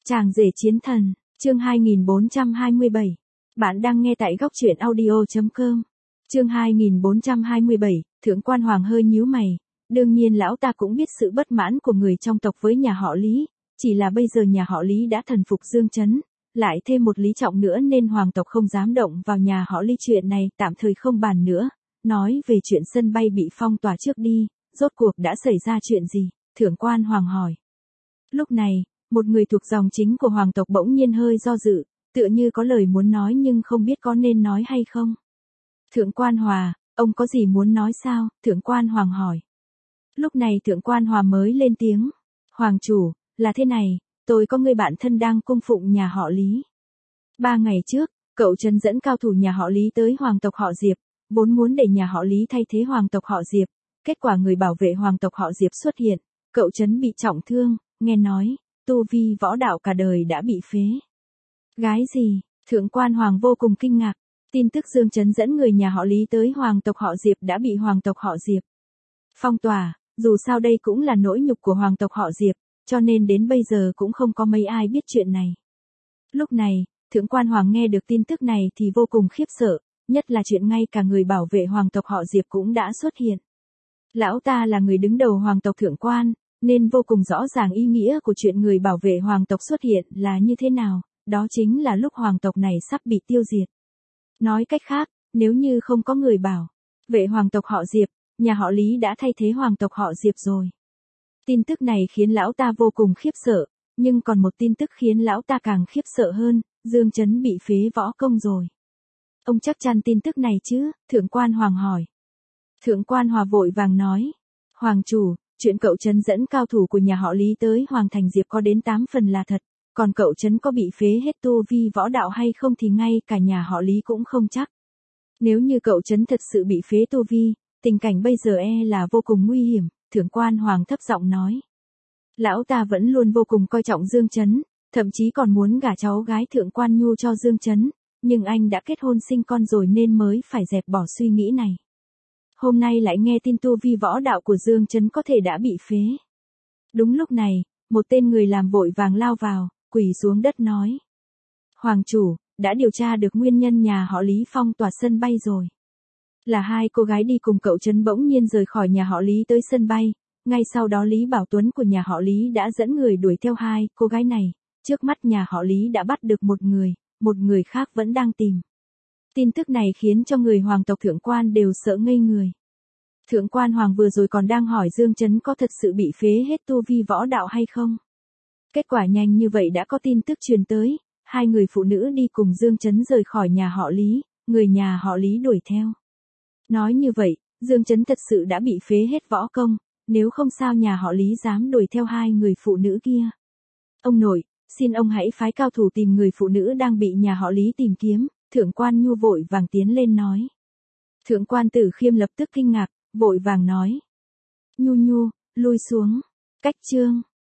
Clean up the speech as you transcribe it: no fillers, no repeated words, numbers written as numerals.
Chàng rể chiến thần, chương 2427. Bạn đang nghe tại góc truyện audio.com. Chương 2427, Thượng quan Hoàng hơi nhíu mày. Đương nhiên lão ta cũng biết sự bất mãn của người trong tộc với nhà họ Lý, chỉ là bây giờ nhà họ Lý đã thần phục Dương Chấn, lại thêm một Lý Trọng nữa nên hoàng tộc không dám động vào nhà họ Lý. Chuyện này tạm thời không bàn nữa, nói về chuyện sân bay bị phong tỏa trước đi, rốt cuộc đã xảy ra chuyện gì? Thượng quan Hoàng hỏi. Lúc này, một người thuộc dòng chính của hoàng tộc bỗng nhiên hơi do dự, tựa như có lời muốn nói nhưng không biết có nên nói hay không. Thượng quan Hòa, ông có gì muốn nói sao? Thượng quan Hoàng hỏi. Lúc này Thượng quan Hòa mới lên tiếng. Hoàng chủ, là thế này, tôi có người bạn thân đang cung phụng nhà họ Lý. 3 ngày trước, cậu Trấn dẫn cao thủ nhà họ Lý tới hoàng tộc họ Diệp, vốn muốn để nhà họ Lý thay thế hoàng tộc họ Diệp. Kết quả người bảo vệ hoàng tộc họ Diệp xuất hiện, cậu Trấn bị trọng thương, nghe nói, tu vi võ đạo cả đời đã bị phế. Gái gì? Thượng quan Hoàng vô cùng kinh ngạc. Tin tức Dương Chấn dẫn người nhà họ Lý tới hoàng tộc họ Diệp đã bị hoàng tộc họ Diệp phong tỏa, dù sao đây cũng là nỗi nhục của hoàng tộc họ Diệp, cho nên đến bây giờ cũng không có mấy ai biết chuyện này. Lúc này, Thượng quan Hoàng nghe được tin tức này thì vô cùng khiếp sợ, nhất là chuyện ngay cả người bảo vệ hoàng tộc họ Diệp cũng đã xuất hiện. Lão ta là người đứng đầu hoàng tộc Thượng quan, nên vô cùng rõ ràng ý nghĩa của chuyện người bảo vệ hoàng tộc xuất hiện là như thế nào, đó chính là lúc hoàng tộc này sắp bị tiêu diệt. Nói cách khác, nếu như không có người bảo vệ hoàng tộc họ Diệp, nhà họ Lý đã thay thế hoàng tộc họ Diệp rồi. Tin tức này khiến lão ta vô cùng khiếp sợ, nhưng còn một tin tức khiến lão ta càng khiếp sợ hơn, Dương Chấn bị phế võ công rồi. Ông chắc chắn tin tức này chứ? Thượng quan Hoàng hỏi. Thượng quan Hòa vội vàng nói. Hoàng chủ, chuyện cậu Trấn dẫn cao thủ của nhà họ Lý tới Hoàng Thành Diệp có đến 8 phần là thật, còn cậu Trấn có bị phế hết tu vi võ đạo hay không thì ngay cả nhà họ Lý cũng không chắc. Nếu như cậu Trấn thật sự bị phế tu vi, tình cảnh bây giờ là vô cùng nguy hiểm, Thượng quan Hoàng thấp giọng nói. Lão ta vẫn luôn vô cùng coi trọng Dương Chấn, thậm chí còn muốn gả cháu gái Thượng quan Nhu cho Dương Chấn, nhưng anh đã kết hôn sinh con rồi nên mới phải dẹp bỏ suy nghĩ này. Hôm nay lại nghe tin tu vi võ đạo của Dương Chấn có thể đã bị phế. Đúng lúc này, một tên người làm vội vàng lao vào, quỳ xuống đất nói. Hoàng chủ, đã điều tra được nguyên nhân nhà họ Lý phong tỏa sân bay rồi. Là 2 cô gái đi cùng cậu Trấn bỗng nhiên rời khỏi nhà họ Lý tới sân bay, ngay sau đó Lý Bảo Tuấn của nhà họ Lý đã dẫn người đuổi theo 2 cô gái này, trước mắt nhà họ Lý đã bắt được một người khác vẫn đang tìm. Tin tức này khiến cho người hoàng tộc Thượng quan đều sợ ngây người. Thượng quan Hoàng vừa rồi còn đang hỏi Dương Chấn có thật sự bị phế hết tu vi võ đạo hay không. Kết quả nhanh như vậy đã có tin tức truyền tới, 2 người phụ nữ đi cùng Dương Chấn rời khỏi nhà họ Lý, người nhà họ Lý đuổi theo. Nói như vậy, Dương Chấn thật sự đã bị phế hết võ công, nếu không sao nhà họ Lý dám đuổi theo 2 người phụ nữ kia. Ông nội, xin ông hãy phái cao thủ tìm người phụ nữ đang bị nhà họ Lý tìm kiếm, Thượng quan Nhu vội vàng tiến lên nói. Thượng quan Tử Khiêm lập tức kinh ngạc, vội vàng nói. Nhu, lui xuống. Cách chương.